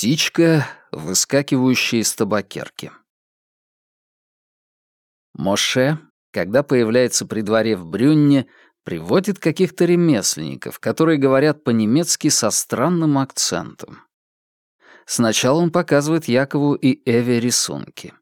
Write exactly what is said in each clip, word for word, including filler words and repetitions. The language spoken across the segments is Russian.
Птичка, выскакивающая из табакерки. Моше, когда появляется при дворе в Брюнне, приводит каких-то ремесленников, которые говорят по-немецки со странным акцентом. Сначала он показывает Якову и Эве рисунки.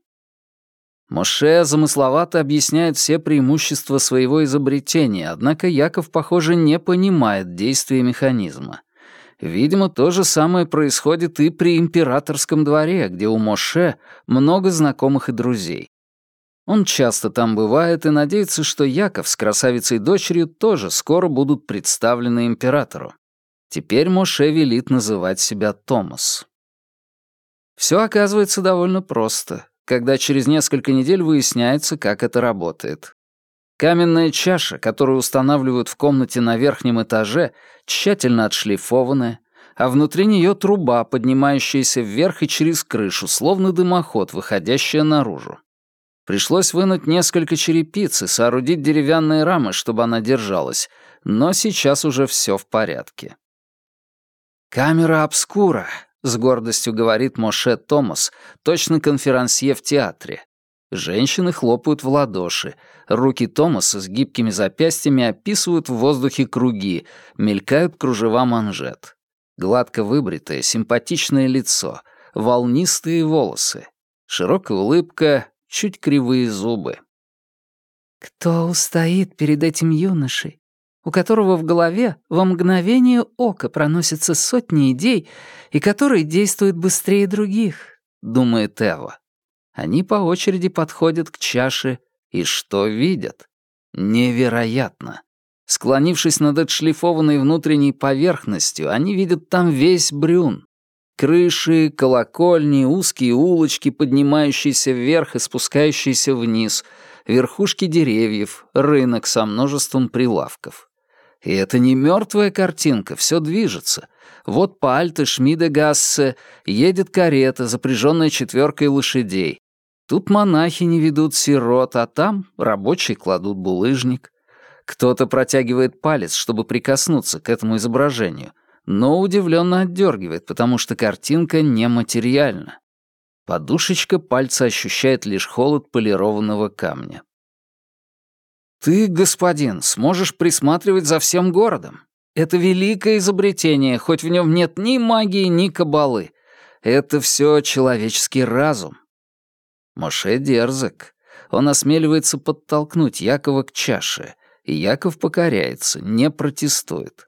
Моше замысловато объясняет все преимущества своего изобретения, однако Яков, похоже, не понимает действия механизма. Видимо, то же самое происходит и при императорском дворе, где у Моше много знакомых и друзей. Он часто там бывает и надеется, что Яков с красавицей-дочерью тоже скоро будут представлены императору. Теперь Моше велит называть себя Томас. Все оказывается довольно просто, когда через несколько недель выясняется, как это работает. Каменная чаша, которую устанавливают в комнате на верхнем этаже, тщательно отшлифованная, а внутри нее труба, поднимающаяся вверх и через крышу, словно дымоход, выходящая наружу. Пришлось вынуть несколько черепиц и соорудить деревянные рамы, чтобы она держалась, но сейчас уже все в порядке. «Камера обскура», — с гордостью говорит Моше Томас, точно конферансье в театре. Женщины хлопают в ладоши. Руки Томаса с гибкими запястьями описывают в воздухе круги, мелькают кружева манжет. Гладко выбритое, симпатичное лицо, волнистые волосы, широкая улыбка, чуть кривые зубы. «Кто устоит перед этим юношей, у которого в голове во мгновение ока проносятся сотни идей и который действует быстрее других?» — думает Эва. Они по очереди подходят к чаше, и что видят? Невероятно! Склонившись над отшлифованной внутренней поверхностью, они видят там весь Брюн. Крыши, колокольни, узкие улочки, поднимающиеся вверх и спускающиеся вниз, верхушки деревьев, рынок со множеством прилавков. И это не мертвая картинка, все движется. Вот по Альте-Шмидегассе едет карета, запряженная четверкой лошадей. Тут монахи не ведут сирот, а там рабочие кладут булыжник. Кто-то протягивает палец, чтобы прикоснуться к этому изображению, но удивленно отдергивает, потому что картинка нематериальна. Подушечка пальца ощущает лишь холод полированного камня. «Ты, господин, сможешь присматривать за всем городом. Это великое изобретение, хоть в нем нет ни магии, ни кабалы. Это все человеческий разум». Моше дерзок. Он осмеливается подтолкнуть Якова к чаше, и Яков покоряется, не протестует.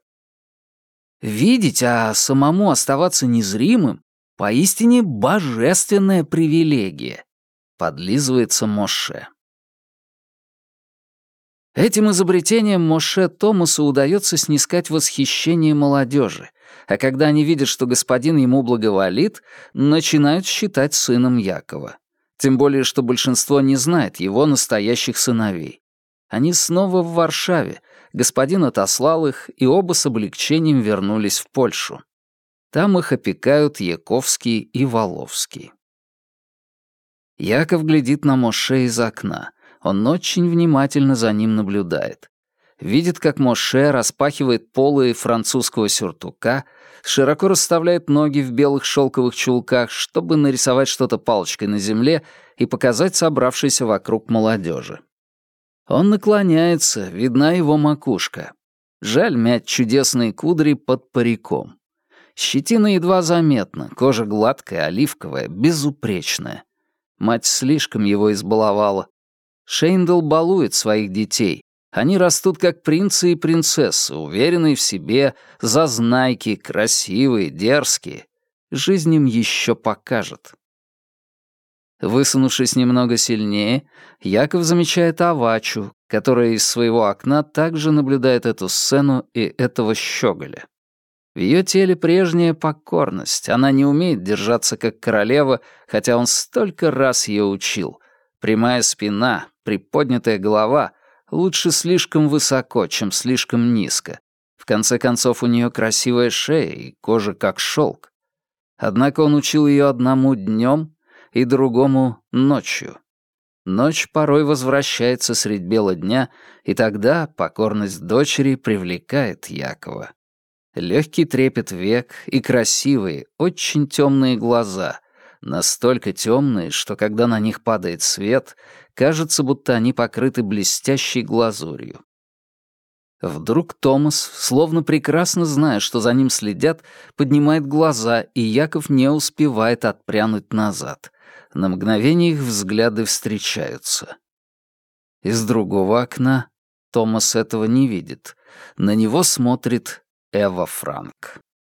Видеть, а самому оставаться незримым — поистине божественная привилегия, подлизывается Моше. Этим изобретением Моше Томасу удается снискать восхищение молодежи, а когда они видят, что господин ему благоволит, начинают считать сыном Якова. Тем более, что большинство не знает его настоящих сыновей. Они снова в Варшаве, господин отослал их, и оба с облегчением вернулись в Польшу. Там их опекают Яковский и Воловский. Яков глядит на Моше из окна. Он очень внимательно за ним наблюдает. Видит, как Моше распахивает полы французского сюртука, широко расставляет ноги в белых шелковых чулках, чтобы нарисовать что-то палочкой на земле и показать собравшейся вокруг молодежи. Он наклоняется, видна его макушка. Жаль мять чудесные кудри под париком. Щетина едва заметна, кожа гладкая, оливковая, безупречная. Мать слишком его избаловала. Шейндл балует своих детей. Они растут как принцы и принцессы, уверенные в себе, зазнайки, красивые, дерзкие. Жизнь им еще покажет. Высунувшись немного сильнее, Яков замечает Авачу, которая из своего окна также наблюдает эту сцену и этого щеголя. В ее теле прежняя покорность, она не умеет держаться как королева, хотя он столько раз ее учил. Прямая спина, приподнятая голова — лучше слишком высоко, чем слишком низко. В конце концов, у нее красивая шея и кожа как шелк. Однако он учил ее одному днем и другому ночью. Ночь порой возвращается средь бела дня, и тогда покорность дочери привлекает Якова. Легкий трепет век и красивые, очень темные глаза, настолько темные, что когда на них падает свет, кажется, будто они покрыты блестящей глазурью. Вдруг Томас, словно прекрасно зная, что за ним следят, поднимает глаза, и Яков не успевает отпрянуть назад. На мгновение их взгляды встречаются. Из другого окна Томас этого не видит. На него смотрит Эва Франк.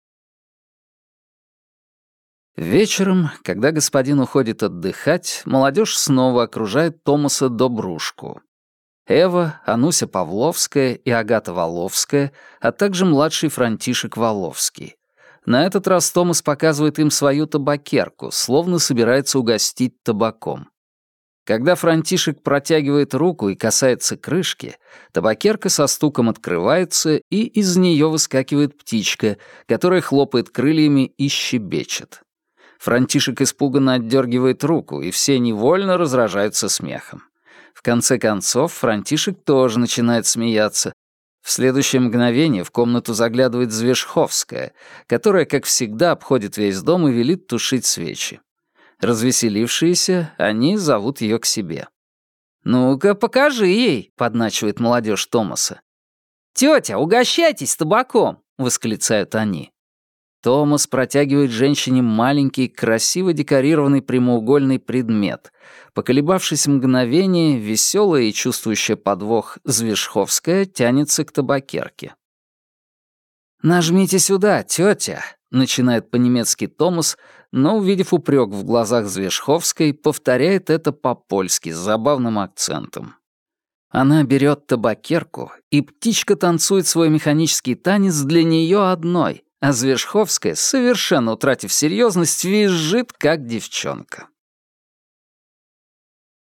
Вечером, когда господин уходит отдыхать, молодежь снова окружает Томаса Добрушку. Эва, Ануся Павловская и Агата Воловская, а также младший Франтишек Воловский. На этот раз Томас показывает им свою табакерку, словно собирается угостить табаком. Когда Франтишек протягивает руку и касается крышки, табакерка со стуком открывается, и из нее выскакивает птичка, которая хлопает крыльями и щебечет. Франтишек испуганно отдергивает руку, и все невольно разражаются смехом. В конце концов, Франтишек тоже начинает смеяться. В следующее мгновение в комнату заглядывает Звешховская, которая, как всегда, обходит весь дом и велит тушить свечи. Развеселившиеся, они зовут ее к себе. «Ну-ка, покажи ей», — подначивает молодежь Томаса. «Тетя, угощайтесь табаком», — восклицают они. Томас протягивает женщине маленький, красиво декорированный прямоугольный предмет. Поколебавшись мгновение, веселая и чувствующая подвох Звешховская тянется к табакерке. «Нажмите сюда, тетя», — начинает по-немецки Томас, но, увидев упрек в глазах Звешховской, повторяет это по-польски с забавным акцентом. Она берет табакерку, и птичка танцует свой механический танец для нее одной, а Звешховская, совершенно утратив серьезность, визжит, как девчонка.